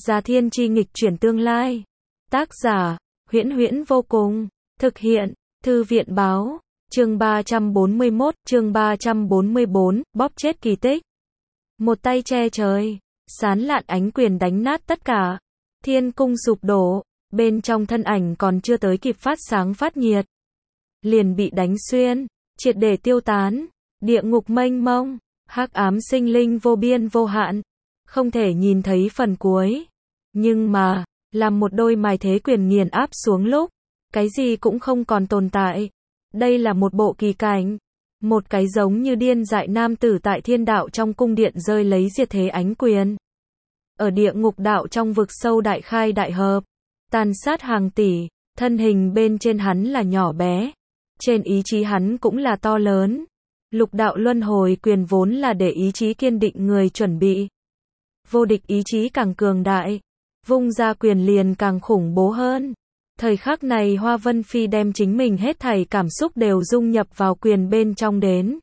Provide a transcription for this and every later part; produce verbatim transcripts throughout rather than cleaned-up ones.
Gia thiên chi nghịch chuyển tương lai. Tác giả, Huyễn Huyễn vô cùng. Thực hiện, Thư viện báo. Chương ba trăm bốn mươi mốt, chương ba trăm bốn mươi bốn, bóp chết kỳ tích. Một tay che trời, sán lạn ánh quyền đánh nát tất cả. Thiên cung sụp đổ, bên trong thân ảnh còn chưa tới kịp phát sáng phát nhiệt, liền bị đánh xuyên, triệt để tiêu tán. Địa ngục mênh mông, hắc ám sinh linh vô biên vô hạn, không thể nhìn thấy phần cuối. Nhưng mà, làm một đôi mài thế quyền nghiền áp xuống lúc, cái gì cũng không còn tồn tại. Đây là một bộ kỳ cảnh, một cái giống như điên dại nam tử tại thiên đạo trong cung điện rơi lấy diệt thế ánh quyền. Ở địa ngục đạo trong vực sâu đại khai đại hợp, tàn sát hàng tỷ, thân hình bên trên hắn là nhỏ bé, trên ý chí hắn cũng là to lớn. Lục đạo luân hồi quyền vốn là để ý chí kiên định người chuẩn bị. Vô địch ý chí càng cường đại, vung ra quyền liền càng khủng bố hơn. Thời khắc này Hoa Vân Phi đem chính mình hết thảy cảm xúc đều dung nhập vào quyền bên trong đến.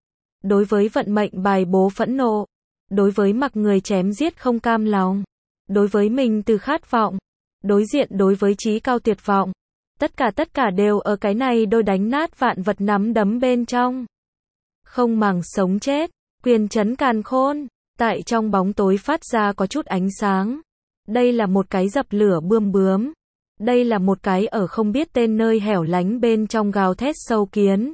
Đối với vận mệnh bài bố phẫn nộ, đối với mặc người chém giết không cam lòng, đối với mình từ khát vọng, đối diện đối với chí cao tuyệt vọng. Tất cả tất cả đều ở cái này đôi đánh nát vạn vật nắm đấm bên trong. Không màng sống chết, quyền chấn càn khôn, tại trong bóng tối phát ra có chút ánh sáng. Đây là một cái dập lửa bươm bướm. Đây là một cái ở không biết tên nơi hẻo lánh bên trong gào thét sâu kiến.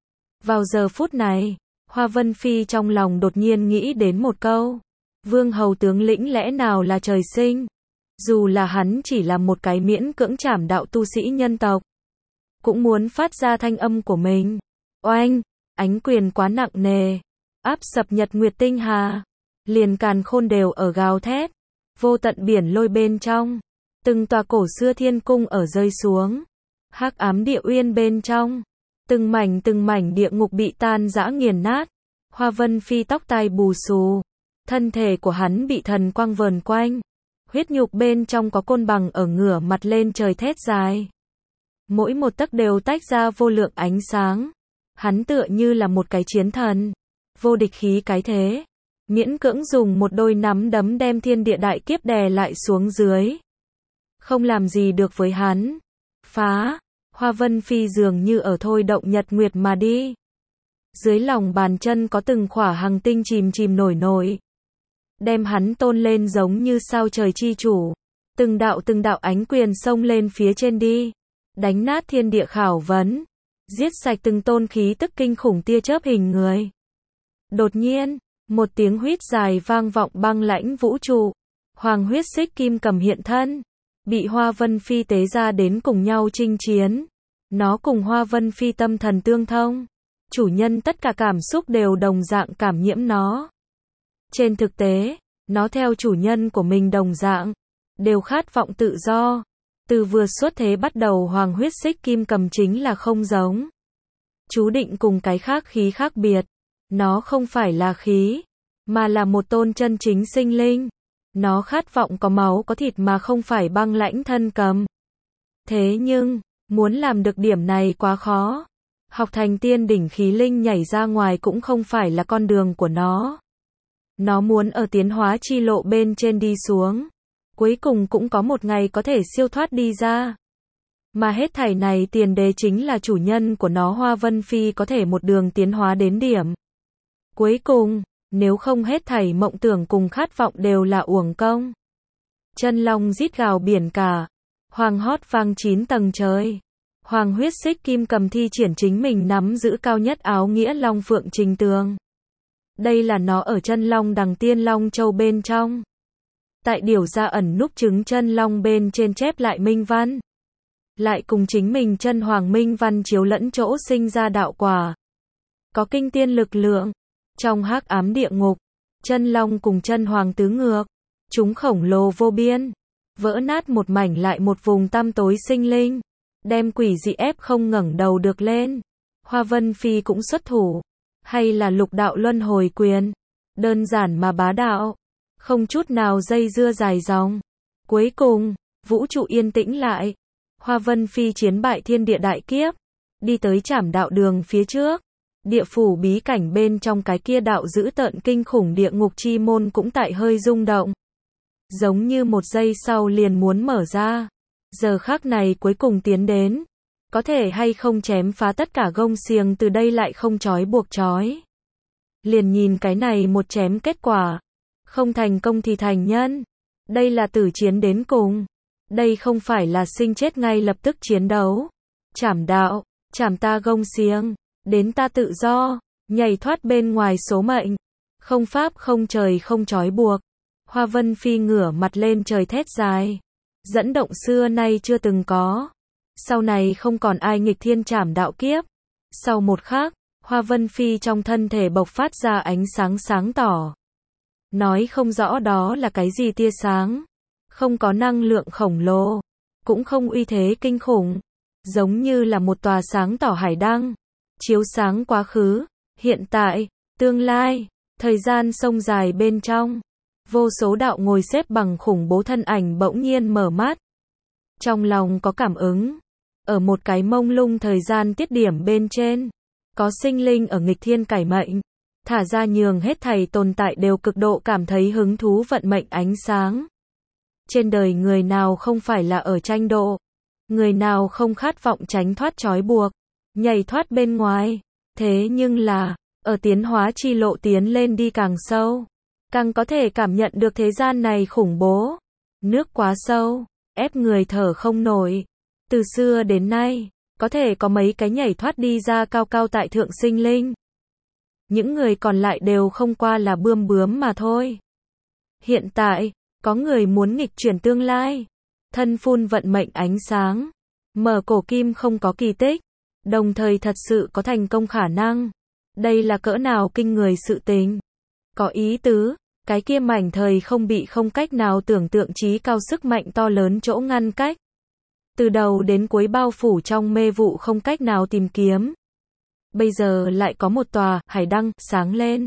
Vào giờ phút này, Hoa Vân Phi trong lòng đột nhiên nghĩ đến một câu. Vương hầu tướng lĩnh lẽ nào là trời sinh? Dù là hắn chỉ là một cái miễn cưỡng trảm đạo tu sĩ nhân tộc, cũng muốn phát ra thanh âm của mình. Oanh! Ánh quyền quá nặng nề, áp sập nhật nguyệt tinh hà, liền càn khôn đều ở gào thét, vô tận biển lôi bên trong, từng tòa cổ xưa thiên cung ở rơi xuống, hắc ám địa uyên bên trong, từng mảnh từng mảnh địa ngục bị tan rã nghiền nát. Hoa Vân Phi tóc tai bù xù, thân thể của hắn bị thần quang vờn quanh, huyết nhục bên trong có côn bằng ở ngửa mặt lên trời thét dài, mỗi một tấc đều tách ra vô lượng ánh sáng. Hắn tựa như là một cái chiến thần, vô địch khí cái thế, miễn cưỡng dùng một đôi nắm đấm đem thiên địa đại kiếp đè lại xuống dưới. Không làm gì được với hắn. Phá, Hoa Vân Phi dường như ở thôi động nhật nguyệt mà đi. Dưới lòng bàn chân có từng khỏa hằng tinh chìm chìm nổi nổi, đem hắn tôn lên giống như sao trời chi chủ. Từng đạo từng đạo ánh quyền xông lên phía trên đi, đánh nát thiên địa khảo vấn, giết sạch từng tôn khí tức kinh khủng tia chớp hình người. Đột nhiên, một tiếng huýt dài vang vọng băng lãnh vũ trụ. Hoàng huyết xích kim cầm hiện thân, bị Hoa Vân Phi tế ra đến cùng nhau chinh chiến. Nó cùng Hoa Vân Phi tâm thần tương thông, chủ nhân tất cả cảm xúc đều đồng dạng cảm nhiễm nó. Trên thực tế, nó theo chủ nhân của mình đồng dạng, đều khát vọng tự do. Từ vừa xuất thế bắt đầu hoàng huyết xích kim cầm chính là không giống. Chú định cùng cái khác khí khác biệt. Nó không phải là khí, mà là một tôn chân chính sinh linh. Nó khát vọng có máu có thịt mà không phải băng lãnh thân cầm. Thế nhưng, muốn làm được điểm này quá khó. Học thành tiên đỉnh khí linh nhảy ra ngoài cũng không phải là con đường của nó. Nó muốn ở tiến hóa chi lộ bên trên đi xuống, cuối cùng cũng có một ngày có thể siêu thoát đi ra. Mà hết thảy này tiền đề chính là chủ nhân của nó Hoa Vân Phi có thể một đường tiến hóa đến điểm cuối cùng, nếu không hết thảy mộng tưởng cùng khát vọng đều là uổng công. Chân long rít gào biển cả, hoàng hót vang chín tầng trời. Hoàng huyết xích kim cầm thi triển chính mình nắm giữ cao nhất áo nghĩa long phượng trình tường. Đây là nó ở chân long đằng tiên long châu bên trong. Tại điều ra ẩn núp trứng chân long bên trên chép lại minh văn. Lại cùng chính mình chân hoàng minh văn chiếu lẫn chỗ sinh ra đạo quả. Có kinh tiên lực lượng. Trong hắc ám địa ngục, chân long cùng chân hoàng tứ ngược. Chúng khổng lồ vô biên. Vỡ nát một mảnh lại một vùng tăm tối sinh linh. Đem quỷ dị ép không ngẩng đầu được lên. Hoa Vân Phi cũng xuất thủ. Hay là lục đạo luân hồi quyền. Đơn giản mà bá đạo. Không chút nào dây dưa dài dòng. Cuối cùng, vũ trụ yên tĩnh lại. Hoa Vân Phi chiến bại thiên địa đại kiếp. Đi tới trảm đạo đường phía trước. Địa phủ bí cảnh bên trong cái kia đạo dữ tợn kinh khủng địa ngục chi môn cũng tại hơi rung động. giống như một giây sau liền muốn mở ra. Giờ khắc này cuối cùng tiến đến, có thể hay không chém phá tất cả gông xiềng từ đây lại không trói buộc trói. Liền nhìn cái này một chém kết quả, không thành công thì thành nhân. Đây là tử chiến đến cùng. Đây không phải là sinh chết ngay lập tức chiến đấu. Chảm đạo, chảm ta gông xiềng, đến ta tự do, nhảy thoát bên ngoài số mệnh. Không pháp không trời không trói buộc. Hoa Vân Phi ngửa mặt lên trời thét dài. Dẫn động xưa nay chưa từng có. Sau này không còn ai nghịch thiên chảm đạo kiếp. Sau một khắc, Hoa Vân Phi trong thân thể bộc phát ra ánh sáng sáng tỏ. Nói không rõ đó là cái gì tia sáng. Không có năng lượng khổng lồ. Cũng không uy thế kinh khủng. Giống như là một tòa sáng tỏ hải đăng. Chiếu sáng quá khứ, hiện tại, tương lai, thời gian sông dài bên trong. Vô số đạo ngồi xếp bằng khủng bố thân ảnh bỗng nhiên mở mắt. Trong lòng có cảm ứng. Ở một cái mông lung thời gian tiết điểm bên trên. Có sinh linh ở nghịch thiên cải mệnh. Thả ra nhường hết thảy tồn tại đều cực độ cảm thấy hứng thú vận mệnh ánh sáng. Trên đời người nào không phải là ở tranh độ. Người nào không khát vọng tránh thoát trói buộc. Nhảy thoát bên ngoài. Thế nhưng là, ở tiến hóa chi lộ tiến lên đi càng sâu. Càng có thể cảm nhận được thế gian này khủng bố. Nước quá sâu, ép người thở không nổi. Từ xưa đến nay, có thể có mấy cái nhảy thoát đi ra cao cao tại thượng sinh linh. Những người còn lại đều không qua là bươm bướm mà thôi. Hiện tại, có người muốn nghịch chuyển tương lai. Thân phun vận mệnh ánh sáng. Mở cổ kim không có kỳ tích. Đồng thời thật sự có thành công khả năng. Đây là cỡ nào kinh người sự tình. Có ý tứ, cái kia mảnh thời không bị không cách nào tưởng tượng trí cao sức mạnh to lớn chỗ ngăn cách. Từ đầu đến cuối bao phủ trong mê vụ không cách nào tìm kiếm. Bây giờ lại có một tòa hải đăng sáng lên.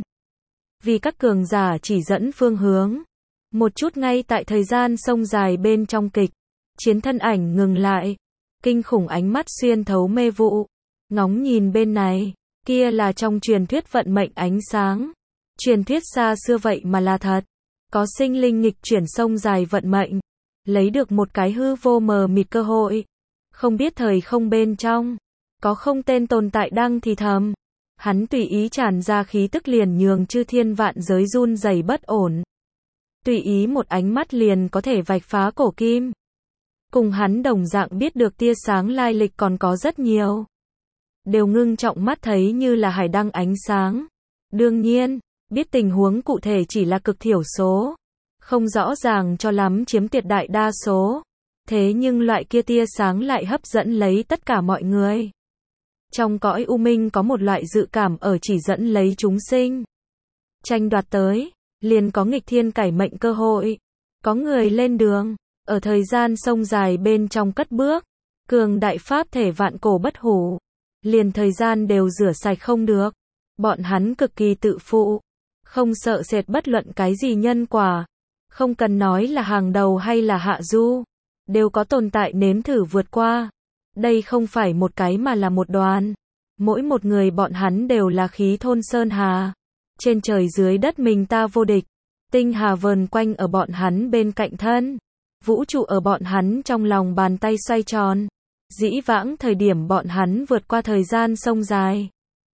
Vì các cường giả chỉ dẫn phương hướng. Một chút ngay tại thời gian sông dài bên trong kịch. Chiến thân ảnh ngừng lại. Kinh khủng ánh mắt xuyên thấu mê vụ. Ngóng nhìn bên này. Kia là trong truyền thuyết vận mệnh ánh sáng. Truyền thuyết xa xưa vậy mà là thật. Có sinh linh nghịch chuyển sông dài vận mệnh. Lấy được một cái hư vô mờ mịt cơ hội. Không biết thời không bên trong. Có không tên tồn tại đang thì thầm. Hắn tùy ý tràn ra khí tức liền nhường chư thiên vạn giới run rẩy bất ổn. Tùy ý một ánh mắt liền có thể vạch phá cổ kim. Cùng hắn đồng dạng biết được tia sáng lai lịch còn có rất nhiều. Đều ngưng trọng mắt thấy như là hải đăng ánh sáng. Đương nhiên, biết tình huống cụ thể chỉ là cực thiểu số. Không rõ ràng cho lắm chiếm tuyệt đại đa số. Thế nhưng loại kia tia sáng lại hấp dẫn lấy tất cả mọi người. Trong cõi u minh có một loại dự cảm ở chỉ dẫn lấy chúng sinh. Tranh đoạt tới, liền có nghịch thiên cải mệnh cơ hội. Có người lên đường, ở thời gian sông dài bên trong cất bước. Cường đại pháp thể vạn cổ bất hủ. Liền thời gian đều rửa sạch không được. Bọn hắn cực kỳ tự phụ. Không sợ sệt bất luận cái gì nhân quả. Không cần nói là hàng đầu hay là hạ du. Đều có tồn tại nếm thử vượt qua. Đây không phải một cái mà là một đoàn. Mỗi một người bọn hắn đều là khí thôn sơn hà. Trên trời dưới đất mình ta vô địch. Tinh hà vờn quanh ở bọn hắn bên cạnh thân. Vũ trụ ở bọn hắn trong lòng bàn tay xoay tròn. Dĩ vãng thời điểm bọn hắn vượt qua thời gian sông dài.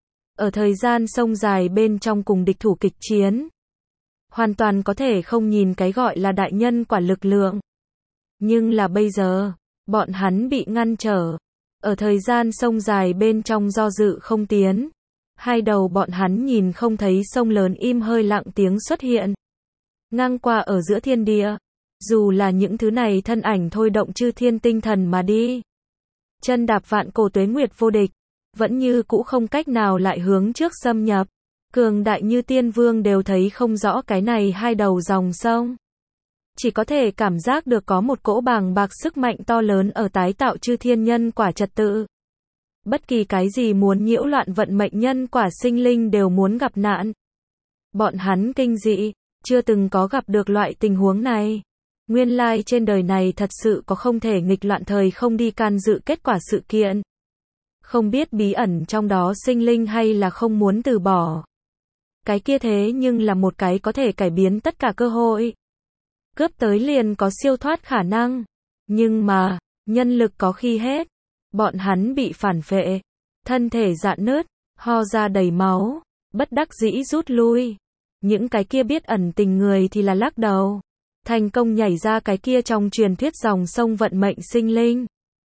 Ở thời gian sông dài bên trong cùng địch thủ kịch chiến. Hoàn toàn có thể không nhìn cái gọi là đại nhân quả lực lượng. Nhưng là bây giờ, bọn hắn bị ngăn trở. Ở thời gian sông dài bên trong do dự không tiến. Hai đầu bọn hắn nhìn không thấy sông lớn im hơi lặng tiếng xuất hiện. Ngang qua ở giữa thiên địa. Dù là những thứ này thân ảnh thôi động chư thiên tinh thần mà đi. Chân đạp vạn cổ tuế nguyệt vô địch. Vẫn như cũ không cách nào lại hướng trước xâm nhập. Cường đại như tiên vương đều thấy không rõ cái này hai đầu dòng sông. Chỉ có thể cảm giác được có một cỗ bàng bạc sức mạnh to lớn ở tái tạo chư thiên nhân quả trật tự. Bất kỳ cái gì muốn nhiễu loạn vận mệnh nhân quả sinh linh đều muốn gặp nạn. Bọn hắn kinh dị, chưa từng có gặp được loại tình huống này. Nguyên lai trên đời này thật sự có không thể nghịch loạn thời không đi can dự kết quả sự kiện. Không biết bí ẩn trong đó sinh linh hay là không muốn từ bỏ. Cái kia thế nhưng là một cái có thể cải biến tất cả cơ hội. cướp tới liền có siêu thoát khả năng. Nhưng mà, nhân lực có khi hết. Bọn hắn bị phản phệ, thân thể rạn nứt, ho ra đầy máu, bất đắc dĩ rút lui. Những cái kia biết ẩn tình người thì là lắc đầu. Thành công nhảy ra cái kia trong truyền thuyết dòng sông vận mệnh sinh linh.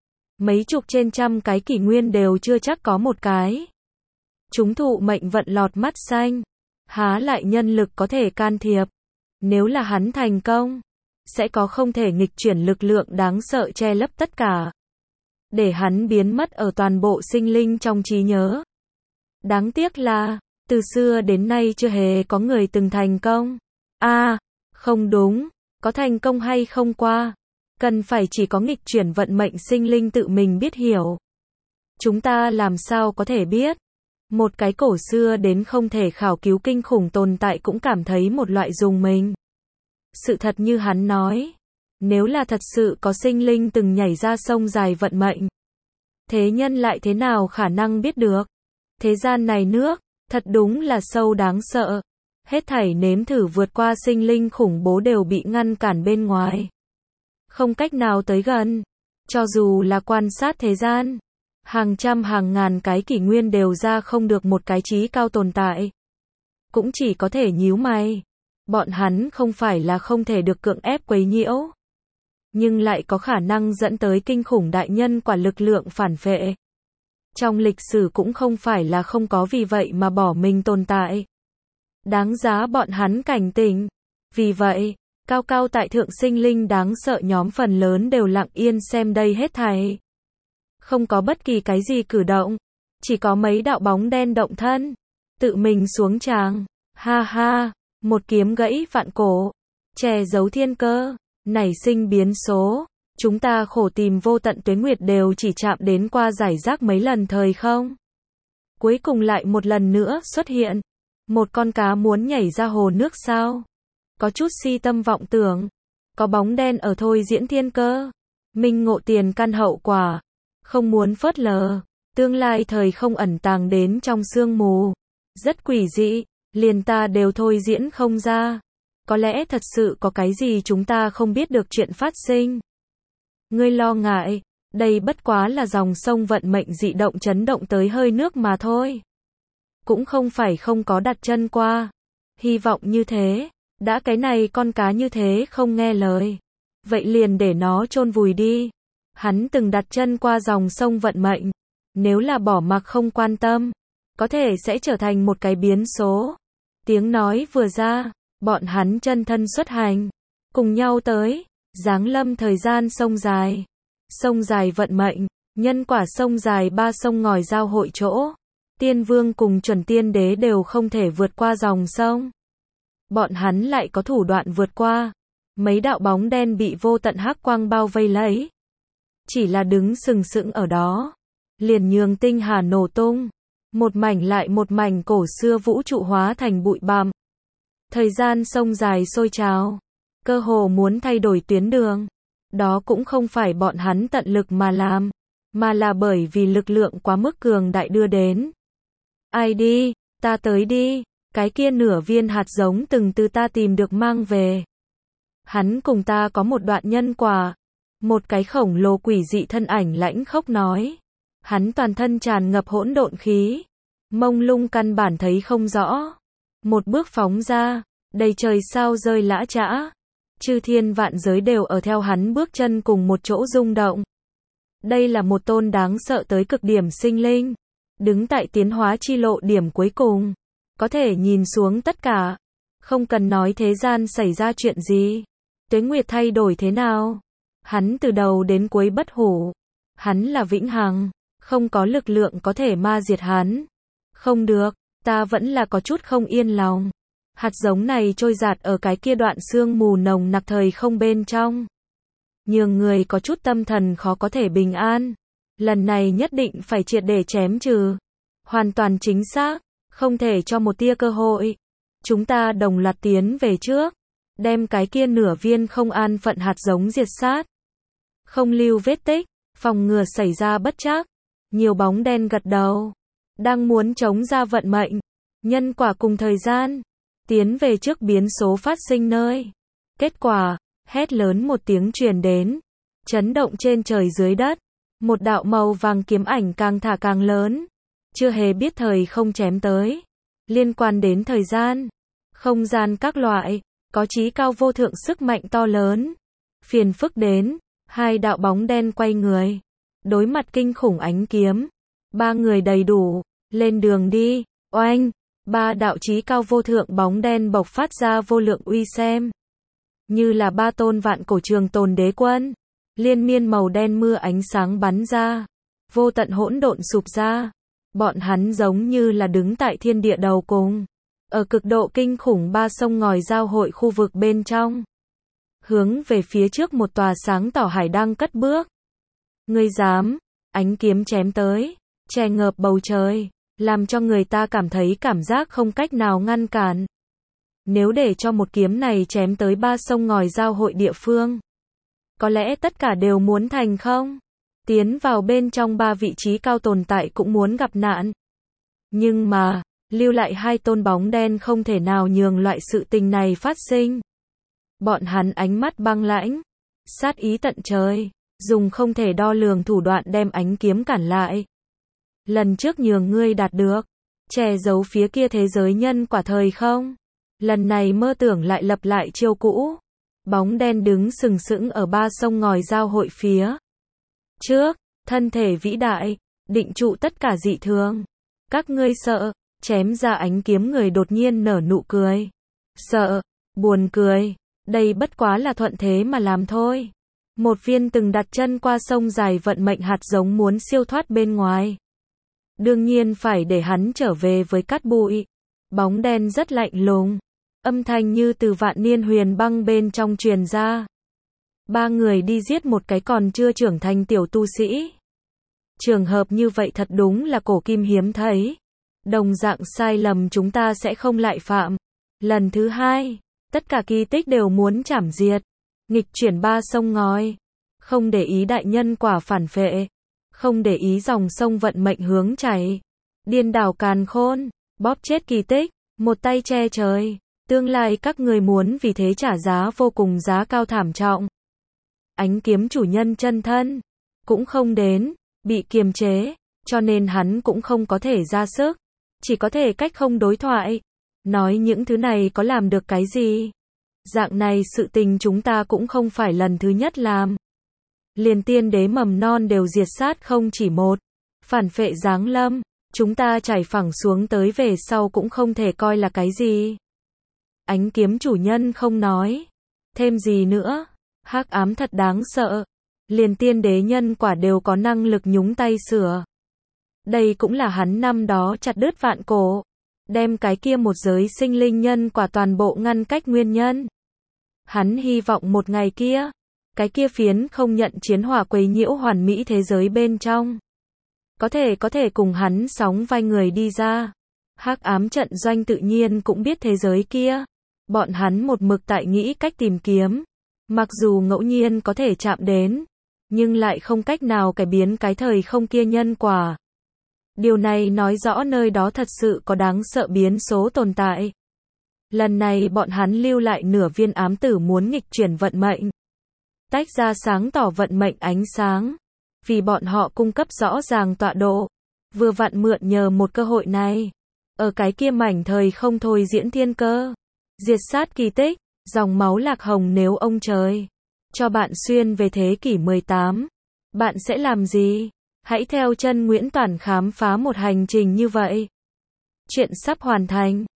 Mấy chục trên trăm cái kỷ nguyên đều chưa chắc có một cái. Chúng thụ mệnh vận lọt mắt xanh. Há lại nhân lực có thể can thiệp. Nếu là hắn thành công, sẽ có không thể nghịch chuyển lực lượng đáng sợ che lấp tất cả. Để hắn biến mất ở toàn bộ sinh linh trong trí nhớ. Đáng tiếc là, từ xưa đến nay chưa hề có người từng thành công. A, à, không đúng, có thành công hay không qua. Cần phải chỉ có nghịch chuyển vận mệnh sinh linh tự mình biết hiểu. Chúng ta làm sao có thể biết. Một cái cổ xưa đến không thể khảo cứu kinh khủng tồn tại cũng cảm thấy một loại rùng mình. Sự thật như hắn nói. Nếu là thật sự có sinh linh từng nhảy ra sông dài vận mệnh. Thế nhân lại thế nào khả năng biết được. Thế gian này nước, thật đúng là sâu đáng sợ. Hết thảy nếm thử vượt qua sinh linh khủng bố đều bị ngăn cản bên ngoài. Không cách nào tới gần. Cho dù là quan sát thế gian. Hàng trăm hàng ngàn cái kỷ nguyên đều ra không được một cái trí cao tồn tại. Cũng chỉ có thể nhíu mày. Bọn hắn không phải là không thể được cưỡng ép quấy nhiễu. Nhưng lại có khả năng dẫn tới kinh khủng đại nhân quả lực lượng phản phệ. Trong lịch sử cũng không phải là không có vì vậy mà bỏ mình tồn tại. Đáng giá bọn hắn cảnh tỉnh. Vì vậy, cao cao tại thượng sinh linh đáng sợ nhóm phần lớn đều lặng yên xem đây hết thảy. Không có bất kỳ cái gì cử động. Chỉ có mấy đạo bóng đen động thân. Tự mình xuống tràng. Ha ha, một kiếm gãy vạn cổ. Che giấu thiên cơ. Nảy sinh biến số. Chúng ta khổ tìm vô tận tuế nguyệt đều chỉ chạm đến qua giải rác mấy lần thời không. Cuối cùng lại một lần nữa xuất hiện. Một con cá muốn nhảy ra hồ nước sao? Có chút si tâm vọng tưởng. Có bóng đen ở thôi diễn thiên cơ. Minh ngộ tiền căn hậu quả. Không muốn phớt lờ. Tương lai thời không ẩn tàng đến trong sương mù. Rất quỷ dị. Liền ta đều thôi diễn không ra. Có lẽ thật sự có cái gì chúng ta không biết được chuyện phát sinh. Ngươi lo ngại. Đây bất quá là dòng sông vận mệnh dị động chấn động tới hơi nước mà thôi. Cũng không phải không có đặt chân qua. Hy vọng như thế. Đã cái này con cá như thế không nghe lời. Vậy liền để nó chôn vùi đi. Hắn từng đặt chân qua dòng sông vận mệnh. Nếu là bỏ mặc không quan tâm. Có thể sẽ trở thành một cái biến số. Tiếng nói vừa ra. Bọn hắn chân thân xuất hành. Cùng nhau tới. Giáng lâm thời gian sông dài. Sông dài vận mệnh. Nhân quả sông dài ba sông ngòi giao hội chỗ. Tiên vương cùng chuẩn tiên đế đều không thể vượt qua dòng sông. Bọn hắn lại có thủ đoạn vượt qua. Mấy đạo bóng đen bị vô tận hắc quang bao vây lấy. Chỉ là đứng sừng sững ở đó. Liền nhường tinh hà nổ tung. Một mảnh lại một mảnh cổ xưa vũ trụ hóa thành bụi bặm. Thời gian sông dài sôi trào. Cơ hồ muốn thay đổi tuyến đường. Đó cũng không phải bọn hắn tận lực mà làm. Mà là bởi vì lực lượng quá mức cường đại đưa đến. Ai đi, ta tới đi. Cái kia nửa viên hạt giống từng từ ta tìm được mang về. Hắn cùng ta có một đoạn nhân quả. Một cái khổng lồ quỷ dị thân ảnh lãnh khốc nói. Hắn toàn thân tràn ngập hỗn độn khí. Mông lung căn bản thấy không rõ. Một bước phóng ra. Đầy trời sao rơi lã chã. Chư thiên vạn giới đều ở theo hắn bước chân cùng một chỗ rung động. Đây là một tôn đáng sợ tới cực điểm sinh linh. Đứng tại tiến hóa chi lộ điểm cuối cùng. Có thể nhìn xuống tất cả. Không cần nói thế gian xảy ra chuyện gì. Tuế nguyệt thay đổi thế nào. Hắn từ đầu đến cuối bất hủ. Hắn là vĩnh hằng. Không có lực lượng có thể ma diệt hắn. Không được, ta vẫn là có chút không yên lòng. Hạt giống này trôi dạt ở cái kia đoạn sương mù nồng nặc thời không bên trong. Nhường người có chút tâm thần khó có thể bình an. Lần này nhất định phải triệt để chém trừ. Hoàn toàn chính xác, không thể cho một tia cơ hội. Chúng ta đồng loạt tiến về trước. Đem cái kia nửa viên không an phận hạt giống diệt sát. Không lưu vết tích, phòng ngừa xảy ra bất trắc. Nhiều bóng đen gật đầu. Đang muốn chống ra vận mệnh. Nhân quả cùng thời gian. Tiến về trước biến số phát sinh nơi. Kết quả, Hét lớn một tiếng truyền đến, chấn động trên trời dưới đất. Một đạo màu vàng kiếm ảnh càng thả càng lớn, chưa hề biết thời không chém tới. Liên quan đến thời gian, không gian các loại, có chí cao vô thượng sức mạnh to lớn. Phiền phức đến, hai đạo bóng đen quay người, đối mặt kinh khủng ánh kiếm. Ba người đầy đủ, lên đường đi, oanh, ba đạo chí cao vô thượng bóng đen bộc phát ra vô lượng uy xem. Như là ba tôn vạn cổ trường tồn đế quân, liên miên màu đen mưa ánh sáng bắn ra, vô tận hỗn độn sụp ra. Bọn hắn giống như là đứng tại thiên địa đầu cùng, ở cực độ kinh khủng ba sông ngòi giao hội khu vực bên trong. Hướng về phía trước một tòa sáng tỏ hải đang cất bước. Ngươi dám, ánh kiếm chém tới, che ngợp bầu trời, làm cho người ta cảm thấy cảm giác không cách nào ngăn cản. Nếu để cho một kiếm này chém tới ba sông ngòi giao hội địa phương, có lẽ tất cả đều muốn thành không? Tiến vào bên trong ba vị trí cao tồn tại cũng muốn gặp nạn. Nhưng mà, lưu lại hai tôn bóng đen không thể nào nhường loại sự tình này phát sinh. Bọn hắn ánh mắt băng lãnh, sát ý tận trời, dùng không thể đo lường thủ đoạn đem ánh kiếm cản lại. Lần trước nhường ngươi đạt được, che giấu phía kia thế giới nhân quả thời không. Lần này mơ tưởng lại lập lại chiêu cũ. Bóng đen đứng sừng sững ở ba sông ngòi giao hội phía trước, thân thể vĩ đại, định trụ tất cả dị thường. Các ngươi sợ, chém ra ánh kiếm người đột nhiên nở nụ cười. Sợ, buồn cười, đây bất quá là thuận thế mà làm thôi. Một viên từng đặt chân qua sông dài vận mệnh hạt giống muốn siêu thoát bên ngoài. Đương nhiên phải để hắn trở về với cát bụi. Bóng đen rất lạnh lùng, âm thanh như từ vạn niên huyền băng bên trong truyền ra. Ba người đi giết một cái còn chưa trưởng thành tiểu tu sĩ. Trường hợp như vậy thật đúng là cổ kim hiếm thấy. Đồng dạng sai lầm chúng ta sẽ không lại phạm. Lần thứ hai, tất cả kỳ tích đều muốn chảm diệt. Nghịch chuyển ba sông ngòi. Không để ý đại nhân quả phản phệ. Không để ý dòng sông vận mệnh hướng chảy. Điên đảo càn khôn, bóp chết kỳ tích, một tay che trời. Tương lai các người muốn vì thế trả giá vô cùng giá cao thảm trọng. Ánh kiếm chủ nhân chân thân cũng không đến, bị kiềm chế, cho nên hắn cũng không có thể ra sức, chỉ có thể cách không đối thoại. Nói những thứ này có làm được cái gì? Dạng này sự tình chúng ta cũng không phải lần thứ nhất làm. Liền tiên đế mầm non đều diệt sát không chỉ một. Phản phệ giáng lâm, chúng ta chảy phẳng xuống tới về sau cũng không thể coi là cái gì. Ánh kiếm chủ nhân không nói thêm gì nữa. Hắc ám thật đáng sợ. Liền tiên đế nhân quả đều có năng lực nhúng tay sửa. Đây cũng là hắn năm đó chặt đứt vạn cổ, đem cái kia một giới sinh linh nhân quả toàn bộ ngăn cách nguyên nhân. Hắn hy vọng một ngày kia, cái kia phiến không nhận chiến hỏa quấy nhiễu hoàn mỹ thế giới bên trong, có thể có thể cùng hắn sóng vai người đi ra. Hắc ám trận doanh tự nhiên cũng biết thế giới kia. Bọn hắn một mực tại nghĩ cách tìm kiếm. Mặc dù ngẫu nhiên có thể chạm đến, nhưng lại không cách nào cải biến cái thời không kia nhân quả. Điều này nói rõ nơi đó thật sự có đáng sợ biến số tồn tại. Lần này bọn hắn lưu lại nửa viên ám tử muốn nghịch chuyển vận mệnh. Tách ra sáng tỏ vận mệnh ánh sáng. Vì bọn họ cung cấp rõ ràng tọa độ. Vừa vặn mượn nhờ một cơ hội này. Ở cái kia mảnh thời không thôi diễn thiên cơ. Diệt sát kỳ tích. Dòng máu lạc hồng nếu ông trời cho bạn xuyên về thế kỷ mười tám, bạn sẽ làm gì? Hãy theo chân Nguyễn Toản khám phá một hành trình như vậy. Chuyện sắp hoàn thành.